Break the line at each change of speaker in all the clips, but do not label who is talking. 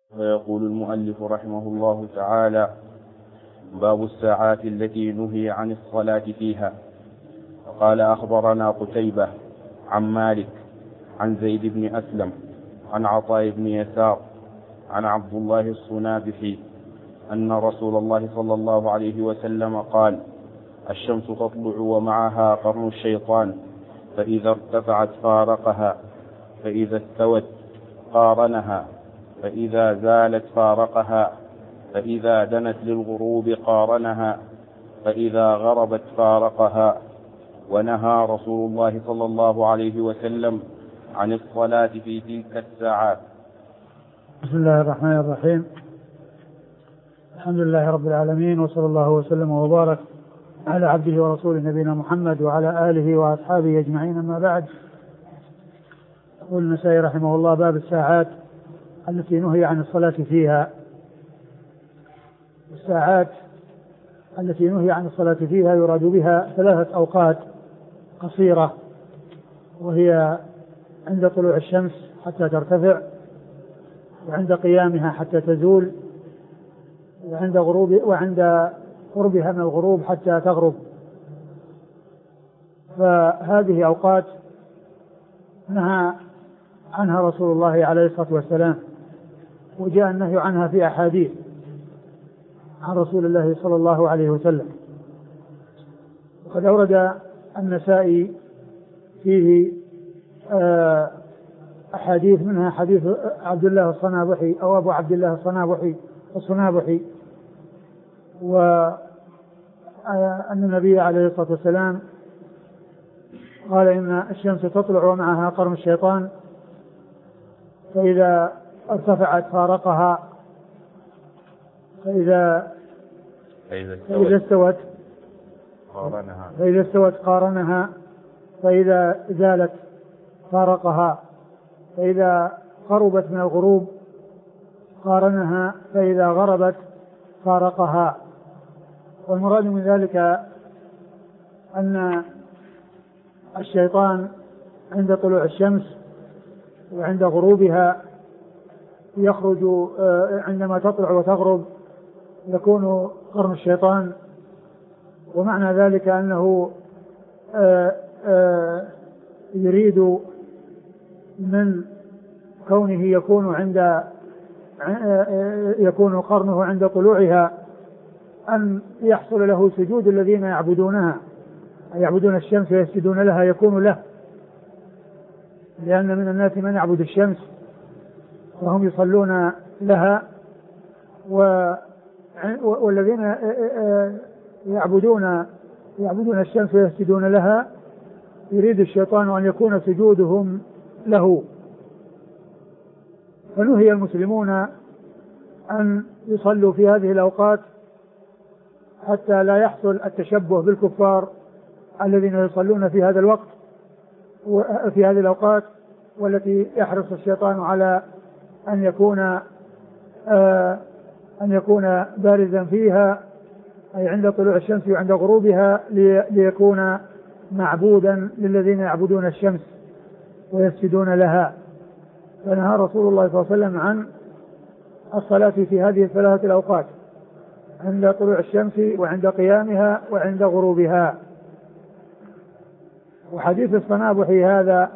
فيقول المؤلف رحمه الله تعالى: باب الساعات التي نهي عن الصلاة فيها. فقال: أخبرنا قتيبة عن مالك عن زيد بن أسلم عن عطاء بن يسار عن عبد الله الصنابحي أن رسول الله صلى الله عليه وسلم قال: الشمس تطلع ومعها قرن الشيطان، فإذا ارتفعت فارقها، فإذا استوت قارنها، فإذا زالت فارقها، فإذا دنت للغروب قارنها، فإذا غربت فارقها. ونهى رسول الله صلى الله عليه وسلم عن الصلاة في تلك الساعات.
بسم الله الرحمن الرحيم. الحمد لله رب العالمين، وصلى الله وسلم وبارك على عبده ورسوله نبينا محمد وعلى آله وأصحابه أجمعين، أما بعد. يقول النسائي رحمه الله: باب الساعات التي نهي عن الصلاة فيها. الساعات التي نهي عن الصلاة فيها يراد بها 3 أوقات قصيرة، وهي عند طلوع الشمس حتى ترتفع، وعند قيامها حتى تزول، وعند قربها من الغروب حتى تغرب. فهذه أوقات نهى عنها رسول الله عليه الصلاة والسلام، وجاء النهي عنها في أحاديث عن رسول الله صلى الله عليه وسلم. وقد أورد النسائي فيه أحاديث، منها حديث عبد الله الصنابحي أو أبو عبد الله الصنابحي، وأن النبي عليه الصلاة والسلام قال: إن الشمس تطلع ومعها قرن الشيطان، فإذا ارتفعت فارقها، فإذا استوت قارنها، فإذا زالت فارقها، فإذا قربت من الغروب قارنها، فإذا غربت فارقها. والمراد من ذلك أن الشيطان عند طلوع الشمس وعند غروبها يخرج، عندما تطلع وتغرب يكون قرن الشيطان، ومعنى ذلك أنه يريد من كونه يكون قرنه عند طلوعها أن يحصل له سجود الذين يعبدونها، يعبدون الشمس ويسجدون لها، يكون له، لأن من الناس من يعبد الشمس وهم يصلون لها، والذين يعبدون الشمس ويسجدون لها يريد الشيطان أن يكون سجودهم له. فنهي المسلمون أن يصلوا في هذه الأوقات حتى لا يحصل التشبه بالكفار الذين يصلون في هذا الوقت وفي هذه الأوقات، والتي يحرص الشيطان على أن يكون بارزا فيها، أي عند طلوع الشمس وعند غروبها، ليكون معبودا للذين يعبدون الشمس ويسجدون لها. فنهى رسول الله صلى الله عليه وسلم عن الصلاة في هذه 3 الأوقات: عند طلوع الشمس وعند قيامها وعند غروبها. وحديث الصنابحي هذا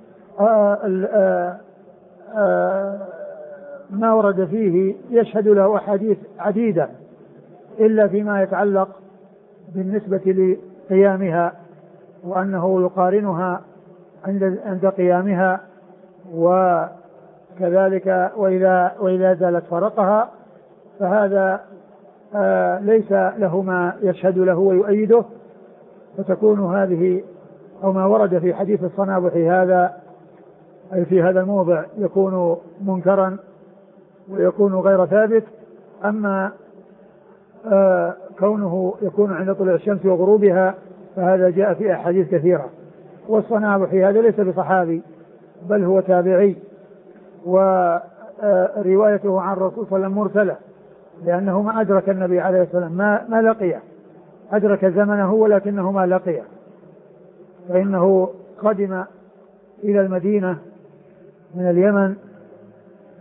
ما ورد فيه يشهد له أحاديث عديدة، إلا فيما يتعلق بالنسبة لقيامها، وأنه يقارنها عند قيامها، وكذلك وإذا زالت فرقها، فهذا ليس له ما يشهد له ويؤيده، فتكون هذه أو ما ورد في حديث الصنابحي هذا أي في هذا الموضع يكون منكرا ويكون غير ثابت. أما كونه يكون عند طلوع الشمس وغروبها فهذا جاء في أحاديث كثيرة. والصنابحي هذا ليس بصحابي بل هو تابعي، وروايته عن الرسول صلى الله عليه وسلم مرسلة، لأنه ما أدرك النبي عليه الصلاة والسلام، ما لقيه، أدرك زمنه ولكنه ما لقيه، فإنه قدم إلى المدينة من اليمن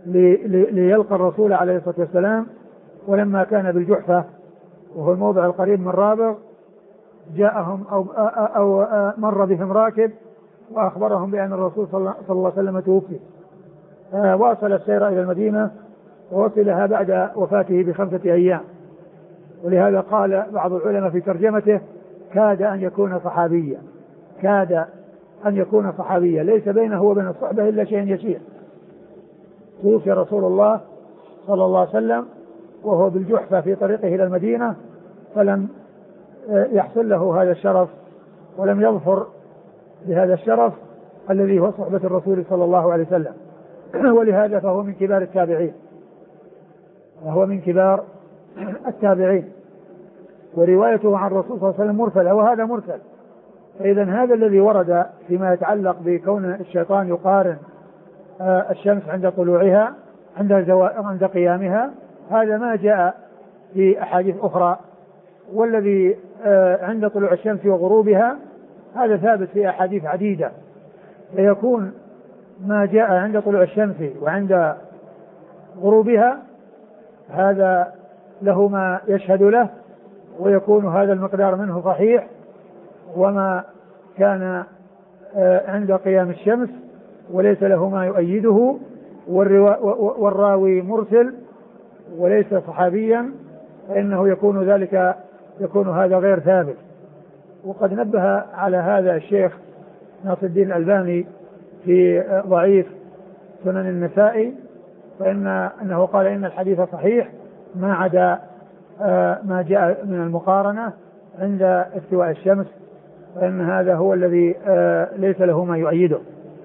ليلقى الرسول عليه الصلاة والسلام. ولما كان بالجحفة وهو الموضع القريب من رابغ جاءهم أو مر بهم راكب وأخبرهم بأن الرسول صلى الله عليه وسلم توفي، واصل السير إلى المدينة ووصلها بعد وفاته ب5 أيام. ولهذا قال بعض العلماء في ترجمته كاد أن يكون صحابيا، كاد أن يكون صحابيا، ليس بينه وبين الصحبة إلا شيء يسير. توفي رسول الله صلى الله عليه وسلم وهو بالجحفة في طريقه إلى المدينة، فلم يحصل له هذا الشرف ولم يظفر بهذا الشرف الذي هو صحبة الرسول صلى الله عليه وسلم. ولهذا فهو من كبار التابعين، وهو من كبار التابعين، وروايته عن الرسول صلى الله عليه وسلم مرسلة وهذا مرسل. فإذا هذا الذي ورد فيما يتعلق بكون الشيطان يقارن الشمس عند طلوعها عند قيامها، هذا ما جاء في أحاديث أخرى. والذي عند طلوع الشمس وغروبها هذا ثابت في أحاديث عديدة، فيكون ما جاء عند طلوع الشمس وعند غروبها هذا له ما يشهد له، ويكون هذا المقدار منه صحيح. وما كان عند قيام الشمس وليس له ما يؤيده والراوي مرسل وليس صحابيا، فإنه يكون هذا غير ثابت. وقد نبه على هذا الشيخ ناصر الدين الألباني في ضعيف سنن النسائي، فإنه قال إن الحديث صحيح ما عدا ما جاء من المقارنة عند استواء الشمس، فإن هذا هو الذي ليس له ما يؤيده.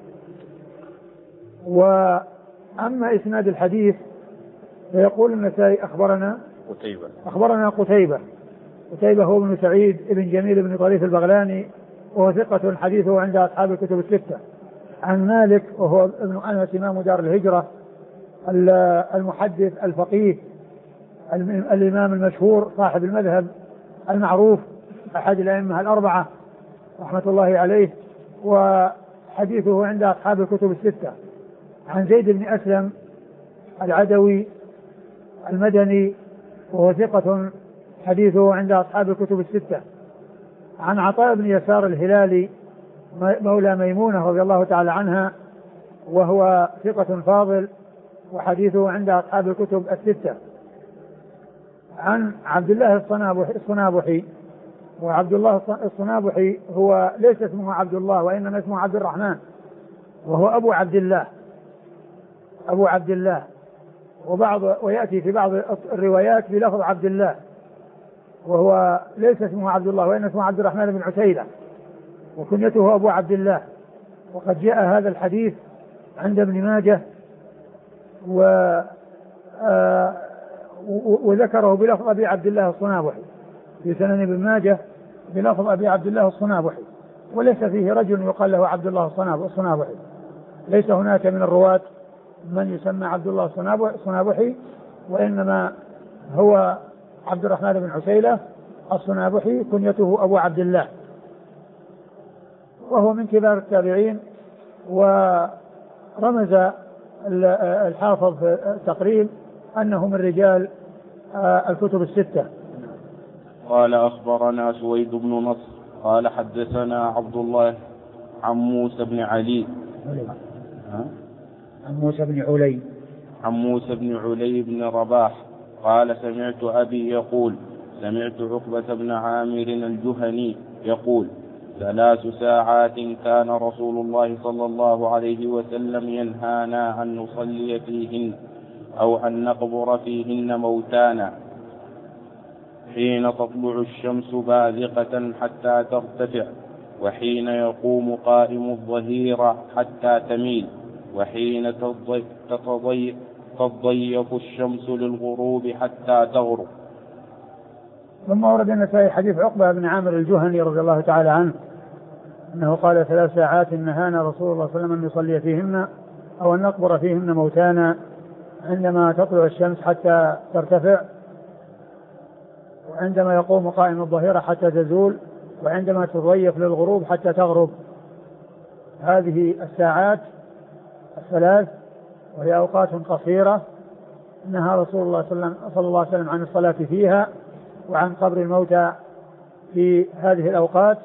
وأما إسناد الحديث فيقول النسائي أخبرنا قتيبة هو ابن سعيد ابن جميل بن طريف البغلاني، وهو ثقة حديثه عند أصحاب الكتب الستة. عن مالك وهو ابن أنس إمام دار الهجرة المحدث الفقيه الإمام المشهور صاحب المذهب المعروف أحد الأئمة الأربعة رحمة الله عليه، وحديثه عند أصحاب الكتب الستة. عن زيد بن أسلم العدوي المدني وهو ثقة حديثه عند أصحاب الكتب الستة. عن عطاء بن يسار الهلالي مولى ميمونة رضي الله تعالى عنها وهو ثقة فاضل وحديثه عند أصحاب الكتب الستة. عن عبد الله الصنابحي، وعبد الله الصنابحي هو ليس اسمه عبد الله وإنما اسمه عبد الرحمن، وهو أبو عبد الله ويأتي في بعض الروايات بلفظ عبد الله، وهو ليس اسمه عبد الله وإنما اسمه عبد الرحمن بن عتيلة وكنيته أبو عبد الله. وقد جاء هذا الحديث عند ابن ماجه وذكره بلفظ أبي عبد الله الصنابحي في سنن ابن ماجه بلفظ أبي عبد الله الصنابحي، وليس فيه رجل يقال له عبد الله الصنابحي، ليس هناك من الرواة من يسمى عبد الله الصنابحي، وإنما هو عبد الرحمن بن عسيلة الصنابحي كنيته أبو عبد الله، وهو من كبار التابعين. ورمز الحافظ في التقريب أنه من رجال الكتب الستة.
قال أخبرنا سويد بن نصر قال حدثنا عبد الله عن موسى بن علي عن موسى بن علي بن رباح قال سمعت أبي يقول سمعت عقبة بن عامر الجهني يقول 3 ساعات كان رسول الله صلى الله عليه وسلم ينهانا أن نصلي فيهن أو أن نقبر فيهن موتانا: حين تطلع الشمس بازغة حتى ترتفع، وحين يقوم قائم الظهيرة حتى تميل، وحين تضيف الشمس للغروب حتى تغرب.
ثم ورد النسائي حديث عقبة بن عامر الجهني رضي الله تعالى عنه أنه قال 3 ساعات نهانا رسول الله صلى الله عليه وسلم أن نصلي فيهن أو أن نقبر فيهن موتانا: عندما تطلع الشمس حتى ترتفع، وعندما يقوم قائم الظهيرة حتى تزول، وعندما تضيف للغروب حتى تغرب. هذه الساعات 3 وهي أوقات قصيرة نهى رسول الله صلى الله عليه وسلم عن الصلاة فيها وعن قبر الموتى في هذه الأوقات،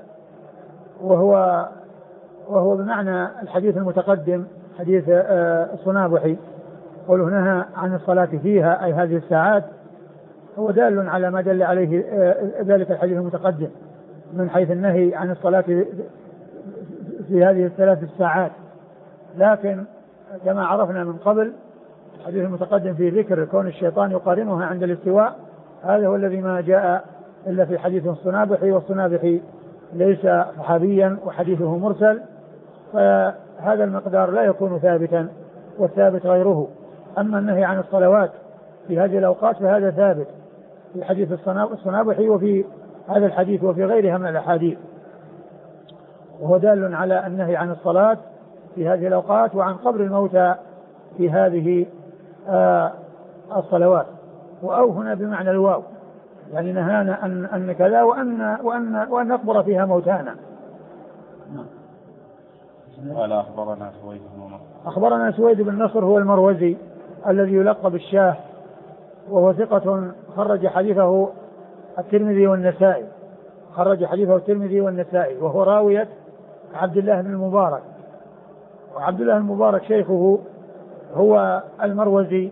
وهو بمعنى الحديث المتقدم حديث الصنابحي، قوله نهى عن الصلاة فيها أي هذه الساعات، هو دال على ما دل عليه ذلك الحديث المتقدم من حيث النهي عن الصلاة في هذه الثلاث الساعات. لكن كما عرفنا من قبل الحديث المتقدم في ذكر كون الشيطان يقارنها عند الاستواء، هذا هو الذي ما جاء إلا في حديث الصنابحي، والصنابحي ليس صحابيا وحديثه مرسل، فهذا المقدار لا يكون ثابتا والثابت غيره. أما النهي عن الصلوات في هذه الأوقات فهذا ثابت في حديث الصنابحي وفي هذا الحديث وفي غيرها من الأحاديث، وهو دال على النهي عن الصلاة في هذه الأوقات وعن قبر الموتى في هذه الصلوات. وأو هنا بمعنى الواو، يعني نهانا أن كذا وأن نقبر فيها موتانا.
قال
أخبرنا سويد بن نصر هو المروزي الذي يلقب الشاه، وهو ثقة خرج حديثه الترمذي والنسائي، وهو راوية عبد الله بن المبارك، وعبد الله المبارك شيخه هو المروزي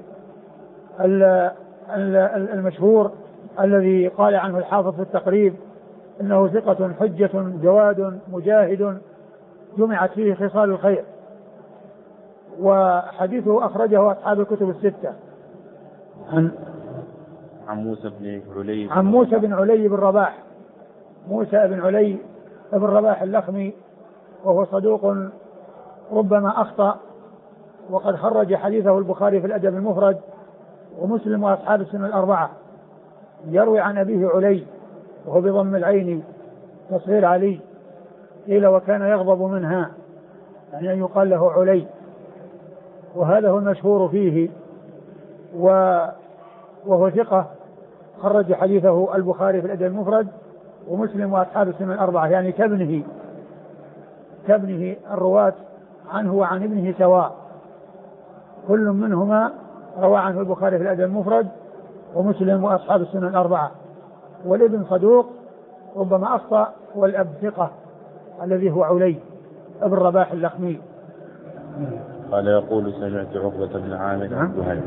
المشهور الذي قال عنه الحافظ في التقريب إنه ثقة حجة جواد مجاهد جمعت فيه خصال الخير، وحديثه أخرجه أصحاب الكتب الستة. عن موسى بن علي بن رباح، موسى بن علي بن رباح اللخمي، وهو صدوق ربما أخطأ، وقد خرج حديثه البخاري في الأدب المفرد ومسلم وأصحاب السنن الأربعة. يروي عن أبيه علي وهو بضم العين تصغير علي، قيل وكان يغضب منها، يعني أن يقال له علي، وهذا هو المشهور فيه، وهو ثقة خرج حديثه البخاري في الأدب المفرد ومسلم وأصحاب السنن الأربعة، يعني كابنه الرواة عنه وعن ابنه سواء، كل منهما روى عنه البخاري في الأدب المفرد ومسلم وأصحاب السنن الأربعة. والابن صدوق ربما أخطأ، والأب ثقة الذي هو علي ابن رباح اللخمي.
قال يقول سمعت عقبة بن عامر الجهني.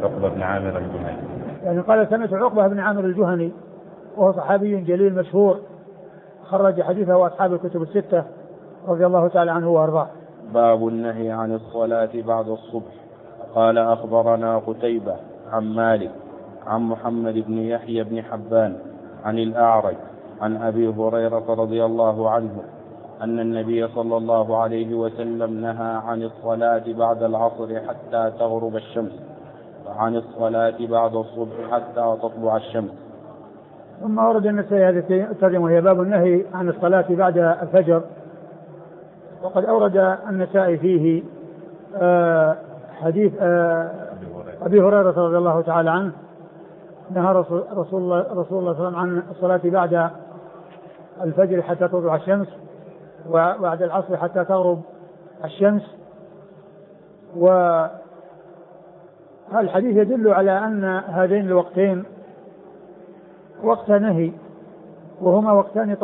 يعني قال سمعت عقبة بن عامر الجهني، وهو صحابي جليل مشهور خرج حديثه أصحاب الكتب الستة رضي الله تعالى عنه وأرضاه.
باب النهي عن الصلاة بعد الصبح. قال أخبرنا قتيبة عن مالك عن محمد بن يحيى بن حبان عن الأعرج عن أبي هريرة رضي الله عنه أن النبي صلى الله عليه وسلم نهى عن الصلاة بعد العصر حتى تغرب الشمس، وعن الصلاة بعد الصبح حتى تطلع الشمس.
ثم ورد النسائي هذه الترجمة وهي باب النهي عن الصلاة بعد الفجر. وقد أورد النسائي فيه حديث أبي هريرة رضي الله تعالى عنه نهى رسول الله صلى الله عليه وسلم عن الصلاة بعد الفجر حتى تطلع الشمس، وبعد العصر حتى تغرب الشمس. والحديث يدل على أن هذين الوقتين وقت نهي، وهما وقتان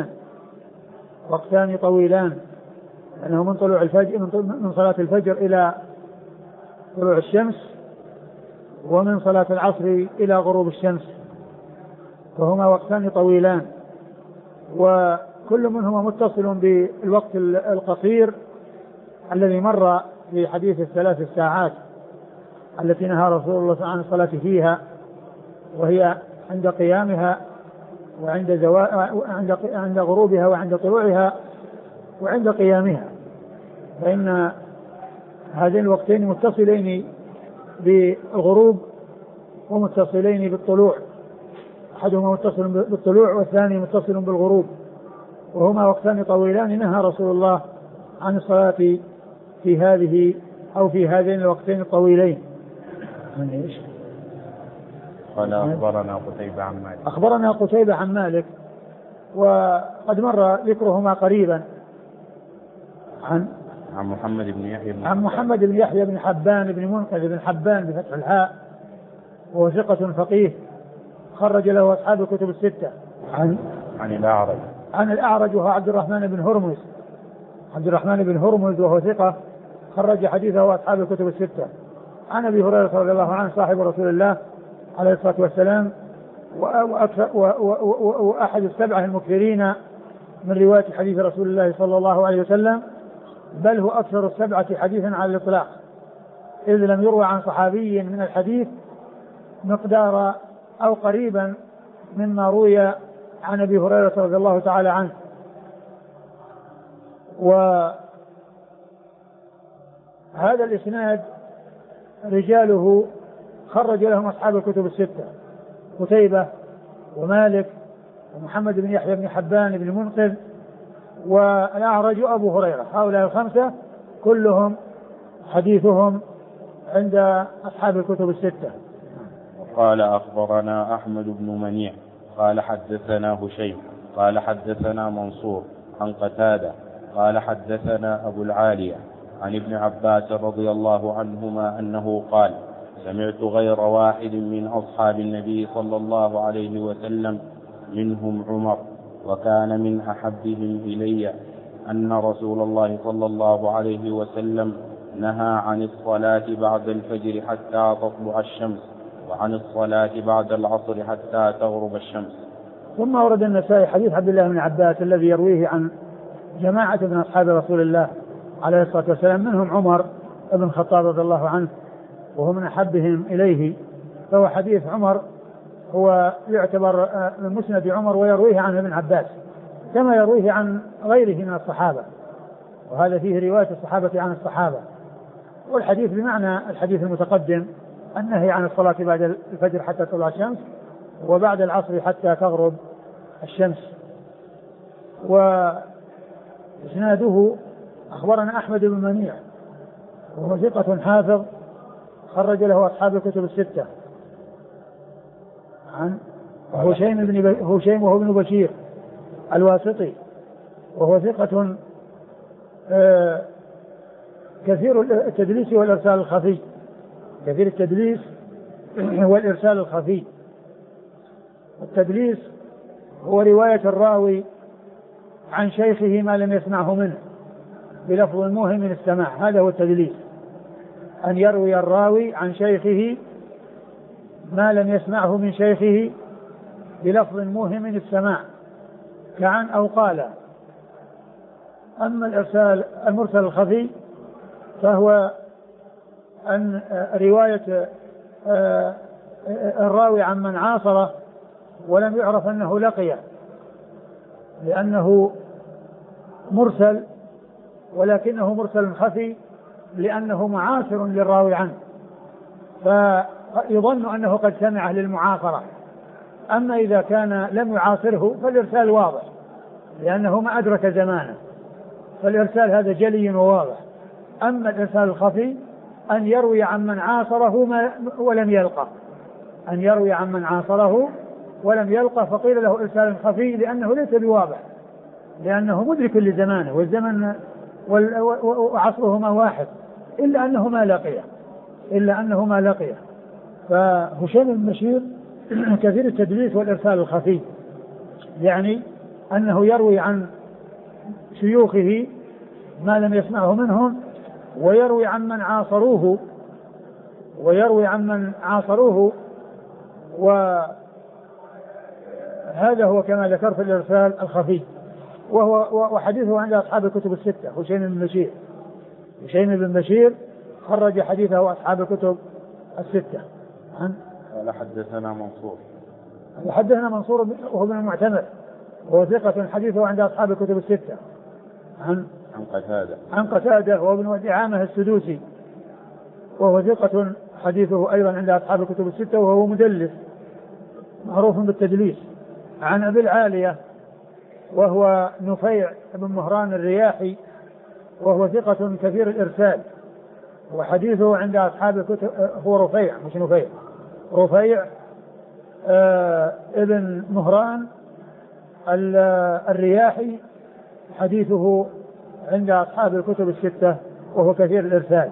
طويلان، لأنه من طلوع الفجر من صلاة الفجر إلى طلوع الشمس، ومن صلاة العصر إلى غروب الشمس، فهما وقتان طويلان، وكل منهما متصل بالوقت القصير الذي مر في حديث الثلاث الساعات التي نهى رسول الله عن الصلاة فيها، وهي عند قيامها عند غروبها وعند طلوعها وعند قيامها. فإن هذين الوقتين متصلين بالغروب ومتصلين بالطلوع، أحدهما متصل بالطلوع والثاني متصل بالغروب، وهما وقتان طويلان نهى رسول الله عن الصلاة في هذه أو في هذين الوقتين الطويلين.
قال
أخبرنا قتيبة عن مالك، وقد مر ذكرهما قريبا
عن محمد بن يحيى
بن حبان بن منقذ بن حبان بفتح الحاء، وهو ثقة فقيه خرج له أصحاب الكتب الستة. عن الأعرج وهو عبد الرحمن بن هرمز وهو ثقة خرج حديثه أصحاب الكتب الستة. عن أبي هريرة رضي الله عنه صاحب رسول الله عليه الصلاة والسلام، وأحد السبعة المكثرين من رواية حديث رسول الله صلى الله عليه وسلم، بل هو أكثر السبعة حديثا على الإطلاق، إذ لم يروى عن صحابي من الحديث مقدار أو قريبا مما روي عن أبي هريرة رضي الله تعالى عنه. وهذا الإسناد رجاله خرج لهم أصحاب الكتب الستة: قتيبة ومالك ومحمد بن يحيى بن حبان بن منقذ والأعرج أبو هريرة. هؤلاء الخمسة كلهم حديثهم عند أصحاب الكتب الستة.
قال أخبرنا أحمد بن منيع قال حدثنا هشيم قال حدثنا منصور عن قتادة قال حدثنا أبو العالية عن ابن عباس رضي الله عنهما أنه قال: سمعت غير واحد من أصحاب النبي صلى الله عليه وسلم منهم عمر، وكان من أحبهم إلي أن رسول الله صلى الله عليه وسلم نهى عن الصلاة بعد الفجر حتى تطلع الشمس، وعن الصلاة بعد العصر حتى تغرب الشمس.
ثم ورد النسائي حديث عبد الله بن عباس الذي يرويه عن جماعة من أصحاب رسول الله عليه الصلاة والسلام، منهم عمر بن الخطاب رضي الله عنه وهو من أحبهم إليه. فهو حديث عمر هو يعتبر من مسند عمر ويرويه عن ابن عباس كما يرويه عن غيره من الصحابة، وهذا فيه رواية الصحابة عن الصحابة. والحديث بمعنى الحديث المتقدم: النهي عن الصلاة بعد الفجر حتى تطلع الشمس، وبعد العصر حتى تغرب الشمس. وإسناده أخبرنا أحمد بن منيع وهو ثقة حافظ خرج له أصحاب الكتب الستة. عن هشيم وهو ابن بشير الواسطي وهو ثقة كثير التدليس والإرسال الخفي، كثير التدليس والإرسال الخفي. التدليس هو رواية الراوي عن شيخه ما لم يسمعه منه بلفظ موهم من السماع، هذا هو التدليس، أن يروي الراوي عن شيخه ما لم يسمعه من شيخه بلفظ موهم من السماع كعن أو قال. أما الإرسال المرسل الخفي فهو أن رواية الراوي عن من عاصره ولم يعرف أنه لقيه، لأنه مرسل ولكنه مرسل خفي لأنه معاصر للراوي عنه، فيظن أنه قد سمعه للمعاصرة. أما إذا كان لم يعاصره فالإرسال واضح لأنه ما أدرك زمانه، فالإرسال هذا جلي وواضح. أما الإرسال الخفي أن يروي عن من عاصره ولم يلقى، أن يروي عن من عاصره ولم يلقى، فقيل له إرسال خفي لأنه ليس بواضح، لأنه مدرك لزمانه والزمن وعصرهما واحد، إلا أنه ما لقيه. فهشام بن بشير كثير التدليس والإرسال الخفي، يعني أنه يروي عن شيوخه ما لم يسمعه منهم ويروي عن من عاصروه وهذا هو كما ذكرت الإرسال الخفي. وحديثه عند أصحاب الكتب الستة. هشيم بن بشير خرج حديثه أصحاب الكتب الستة.
قال
حدثنا منصور وهو ابن المعتمر وهو ثقة حديثه عند أصحاب الكتب الستة. عن قتادة وهو ابن دعامة السدوسي وهو ثقة حديثه أيضا عند أصحاب الكتب الستة وهو مدلس معروف بالتدليس. عن أبي العالية وهو نفيع بن مهران الرياحي وهو ثقة كثير الإرسال، وحديثه عند أصحاب الكتب هو رفيع مش نفيع، رفيع ابن مهران الرياحي، حديثه عند أصحاب الكتب الستة وهو كثير الإرسال.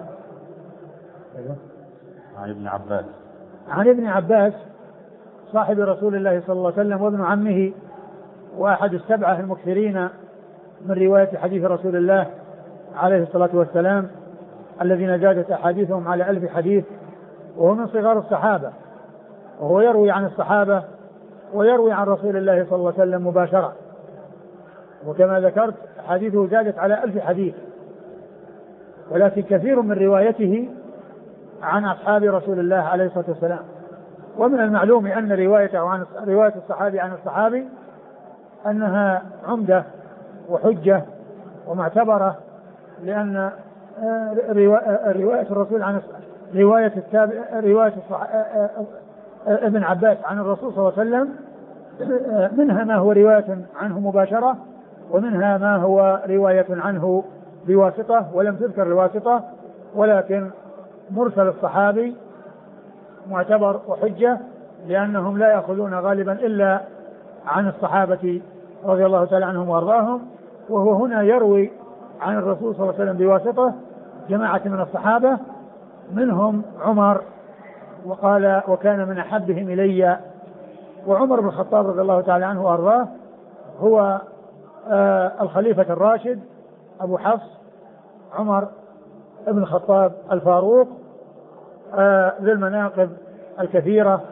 عن ابن عباس صاحب رسول الله صلى الله عليه وسلم وابن عمه وأحد السبعة المكثرين من رواية حديث رسول الله عليه الصلاة والسلام الذين زادت أحاديثهم على 1000 حديث، وهو من صغار الصحابة، وهو يروي عن الصحابة ويروي عن رسول الله صلى الله عليه وسلم مباشرة، وكما ذكرت حديثه زادت على 1000 حديث، ولكن كثير من روايته عن أصحاب رسول الله عليه الصلاة والسلام. ومن المعلوم أن رواية الصحابي عن الصحابي أنها عمدة وحجة ومعتبرة، لأن رواية الرسول عن رواية ابن عباس عن الرسول صلى الله عليه وسلم منها ما هو رواية عنه مباشرة، ومنها ما هو رواية عنه بواسطة ولم تذكر الواسطة، ولكن مرسل الصحابي معتبر وحجة، لأنهم لا يأخذون غالبا إلا عن الصحابة رضي الله تعالى عنهم وأرضاهم، وهو هنا يروي عن الرسول صلى الله عليه وسلم بواسطة جماعة من الصحابة، منهم عمر، وقال وكان من أحبهم إلي. وعمر بن الخطاب رضي الله تعالى عنه وأرضاه هو الخليفة الراشد أبو حفص عمر بن الخطاب الفاروق ذي المناقب الكثيرة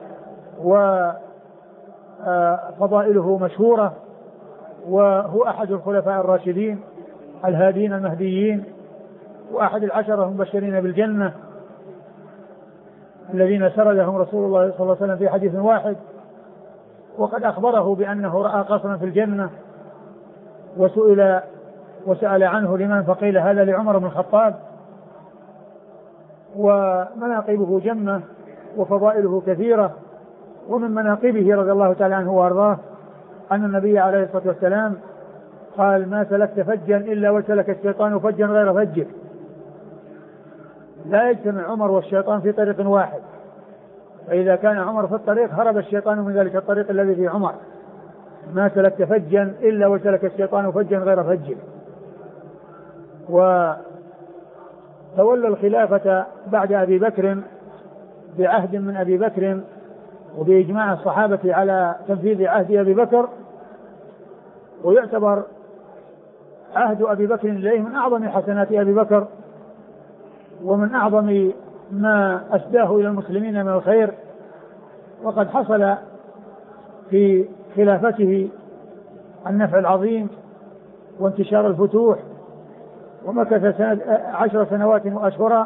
وفضائله مشهورة، وهو أحد الخلفاء الراشدين الهادين المهديين، وأحد العشرة المبشرين بالجنة الذين سردهم رسول الله صلى الله عليه وسلم في حديث واحد، وقد أخبره بأنه رأى قصرا في الجنة، وسأل عنه لمن فقيل هذا لعمر بن الخطاب. ومناقبه جمة وفضائله كثيرة. ومن مناقبه رضي الله تعالى عنه وأرضاه أن النبي عليه الصلاة والسلام قال ما سلكت فجا إلا وسلك الشيطان فجا غير فجك، لا يجتمع عمر والشيطان في طريق واحد، فإذا كان عمر في الطريق هرب الشيطان من ذلك الطريق الذي في عمر. ما سلكت فجا إلا وسلك الشيطان فجا غير فجك. وتولى الخلافة بعد أبي بكر بعهد من أبي بكر وبإجماع الصحابة على تنفيذ عهد أبي بكر، ويعتبر عهد أبي بكر إليه من أعظم حسنات أبي بكر ومن أعظم ما أسداه إلى المسلمين من الخير. وقد حصل في خلافته النفع العظيم وانتشار الفتوح، ومكث 10 سنوات وأشهرا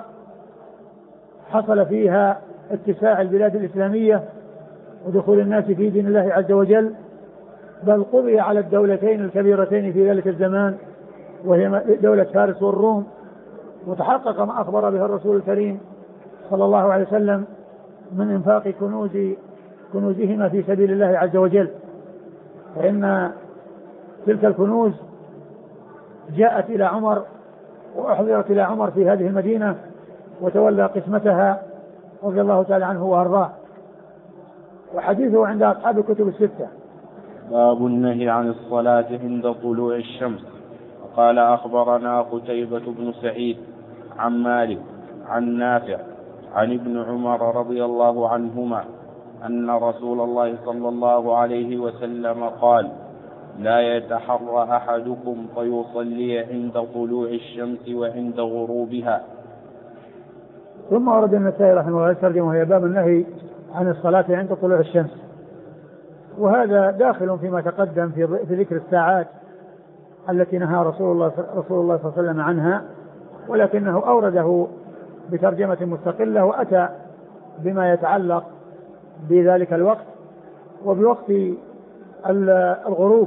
حصل فيها اتساع البلاد الإسلامية ودخول الناس في دين الله عز وجل، بل قضي على الدولتين الكبيرتين في ذلك الزمان وهي دولة فارس والروم، وتحقق ما أخبر به الرسول الكريم صلى الله عليه وسلم من إنفاق كنوزهما في سبيل الله عز وجل، فإن تلك الكنوز جاءت إلى عمر وأحضرت إلى عمر في هذه المدينة وتولى قسمتها رضي الله تعالى عنه وأرضاه. وحديثه عند أصحاب الكتب الستة.
باب النهي عن الصلاة عند طلوع الشمس. قال أخبرنا قتيبة بن سعيد عن مالك عن نافع عن ابن عمر رضي الله عنهما أن رسول الله صلى الله عليه وسلم قال لا يتحرى أحدكم فيصلي عند طلوع الشمس وعند غروبها.
ثم ورد النسائي رحمه الله يترجم وهي باب النهي عن الصلاة عند طلوع الشمس، وهذا داخل فيما تقدم في ذكر الساعات التي نهى رسول الله صلى الله عليه وسلم عنها، ولكنه أورده بترجمة مستقلة وأتى بما يتعلق بذلك الوقت وبوقت الغروب،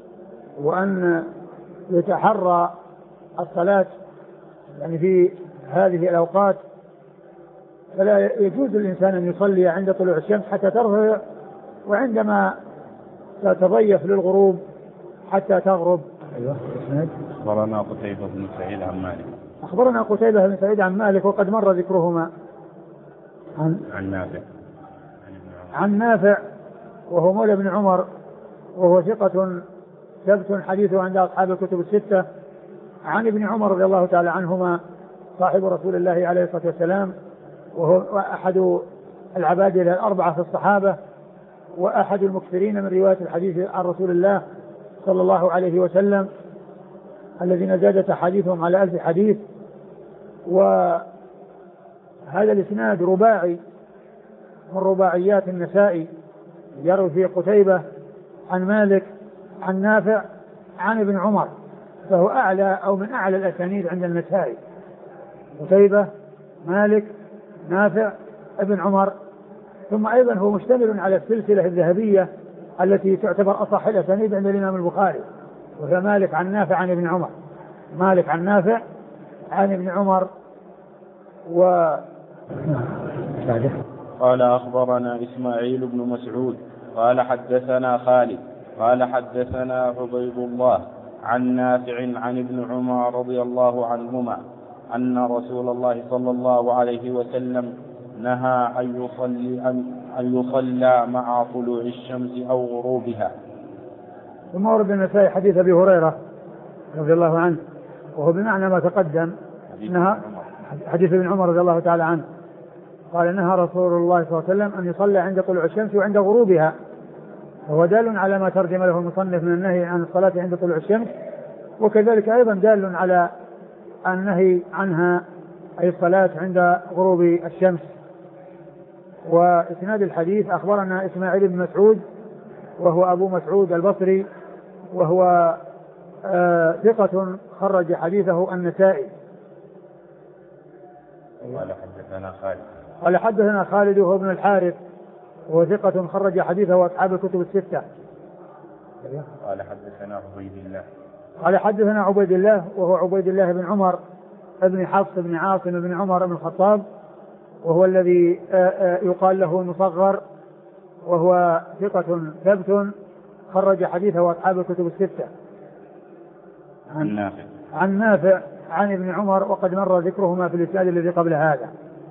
وأن يتحرى الصلاة يعني في هذه الأوقات، فلا يجوز للإنسان أن يصلي عند طلوع الشمس حتى ترفع، وعندما تتضيف للغروب حتى تغرب.
أخبرنا قتيبة بن سعيد عن مالك.
أخبرنا قتيبة بن سعيد عن مالك وقد مر ذكرهما. عن نافع وهو مولى بن عمر وهو ثقة ثبت حديثه عند أصحاب الكتب الستة، عن ابن عمر رضي الله تعالى عنهما صاحب رسول الله عليه الصلاة والسلام، وهو أحد العبادلة الأربعة في الصحابة، وأحد المكثرين من رواية الحديث عن رسول الله صلى الله عليه وسلم الذين زادت أحاديثهم على 1000 حديث. وهذا الإسناد رباعي من رباعيات النسائي، يروي فيه قتيبة عن مالك عن نافع عن ابن عمر، فهو أعلى أو من أعلى الأسانيد عند النسائي. قتيبة مالك نافع ابن عمر، ثم أيضا هو مشتمل على السلسلة الذهبية التي تعتبر أصح الأسانيد عند الإمام البخاري، وهي مالك عن نافع عن ابن عمر، مالك عن نافع عن ابن عمر.
قال أخبرنا إسماعيل بن مسعود قال حدثنا خالد قال حدثنا عبيد الله عن نافع عن ابن عمر رضي الله عنهما أن رسول الله صلى الله عليه وسلم نهى أن يصلى مع طلوع الشمس أو غروبها.
ثم ورد النسائي حديث أبي هريرة رضي الله عنه، وهو بمعنى ما تقدم، نهى حديث ابن عمر رضي الله تعالى عنه قال نهى رسول الله صلى الله عليه وسلم أن يصلى عند طلوع الشمس وعند غروبها، وهو دال على ما ترجم له المصنف من النهي عن الصلاة عند طلوع الشمس، وكذلك أيضا دال على النهي عنها أي الصلاة عند غروب الشمس. وإسناد الحديث أخبرنا إسماعيل بن مسعود وهو أبو مسعود البصري، وهو ثقة خرج حديثه النسائي. قال حدثنا خالد وهو ابن الحارث وهو ثقة خرج حديثه أصحاب الكتب الستة. قال حدثنا عبيد الله وهو عبيد الله بن عمر ابن حفص بن عاصم بن عمر بن الخطاب، وهو الذي يقال له مصغر، وهو ثقة ثبت خرج حديثه أصحاب الكتب الستة. عن نافع عن ابن عمر، وقد مر ذكرهما في الإسناد الذي قبل هذا.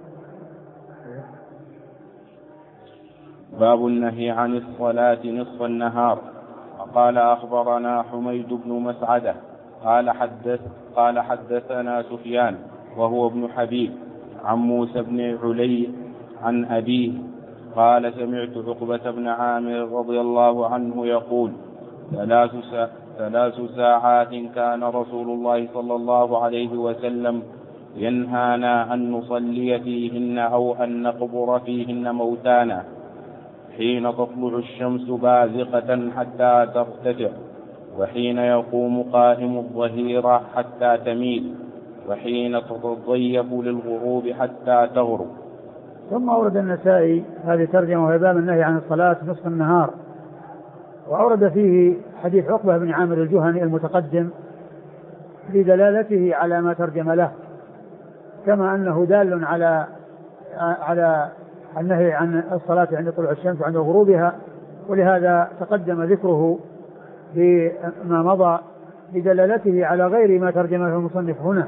باب النهي عن الصلاة نصف النهار. وقال أخبرنا حميد بن مسعدة قال حدثنا سفيان وهو ابن حبيب عن موسى بن علي عن أبيه قال سمعت عقبة بن عامر رضي الله عنه يقول 3 ساعات كان رسول الله صلى الله عليه وسلم ينهانا أن نصلي فيهن أو أن نقبر فيهن موتانا، حين تطلع الشمس بازغة حتى ترتفع، وحين يقوم قائم الظهيرة حتى تميل، وحين تتضيف للغروب حتى تغرب.
ثم أورد النسائي هذه ترجمة وهي باب النهي عن الصلاة نصف النهار، وأورد فيه حديث عقبة بن عامر الجهني المتقدم بدلالته على ما ترجم له، كما أنه دال على النهي عن الصلاة عند طلوع الشمس وعند غروبها، ولهذا تقدم ذكره بما مضى بدلالته على غير ما ترجمه المصنف هنا.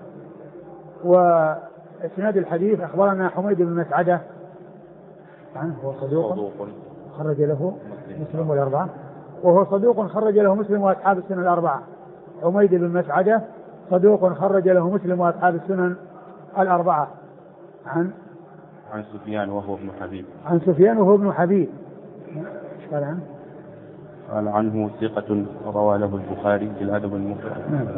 وإسناد الحديث أخبرنا حميد بن مسعدة هو صدوق خرج له مسلم والأربعة، وهو صدوق خرج له مسلم وأصحاب السنن الأربعة. حميد بن مسعدة صدوق خرج له مسلم وأصحاب السنن الأربعة. عن
سفيان وهو ابن حبيب.
عن سفيان وهو ابن حبيب. ايش قال عنه؟
قال عنه ثقة روى له البخاري في الأدب المفرد.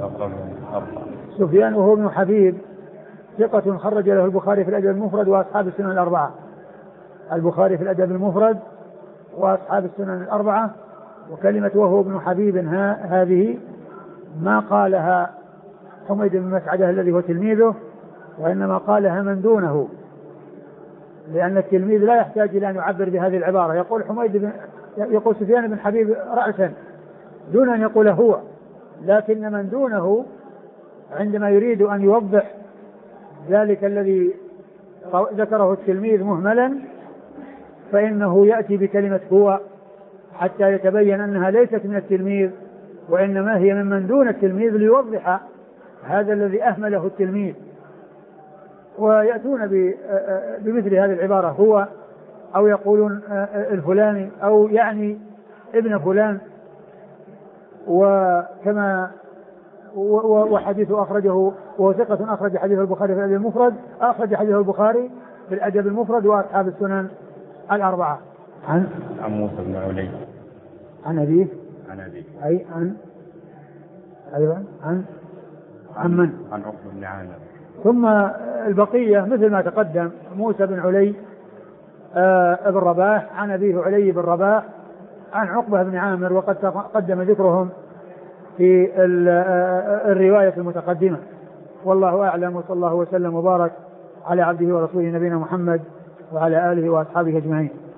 سفيان وهو ابن حبيب ثقة خرج له البخاري في الأدب المفرد وأصحاب السنن الأربعة. البخاري في الأدب المفرد وأصحاب السنن الأربعة. وكلمة وهو ابن حبيب هذه ما قالها حميد بن مسعدة الذي هو تلميذه، وإنما قالها من دونه، لأن التلميذ لا يحتاج إلى أن يعبر بهذه العبارة. يقول سفيان بن حبيب رأسا دون أن يقول هو، لكن من دونه عندما يريد أن يوضح ذلك الذي ذكره التلميذ مهملا فإنه يأتي بكلمة هو حتى يتبين أنها ليست من التلميذ، وإنما هي ممن دون التلميذ ليوضح هذا الذي أهمله التلميذ. ويأتون بمثل هذه العبارة هو، أو يقولون الفلاني، أو يعني ابن فلان. وكما وحديثه أخرجه وهو ثقة أخرج حديث البخاري في الأدب المفرد، أخرج حديث البخاري في الأدب المفرد وأصحاب السنن الأربعة.
عن موسى بن علي
عن أبيه أي عن أيضا عن من؟
عن عقبة بن عامر.
ثم البقية مثل ما تقدم، موسى بن علي ابن رباح عن أبيه علي بن رباح عن عقبة بن عامر، وقد تقدم ذكرهم في الرواية المتقدمة. والله أعلم، وصلى الله وسلم وبارك على عبده ورسوله نبينا محمد وعلى آله وأصحابه أجمعين.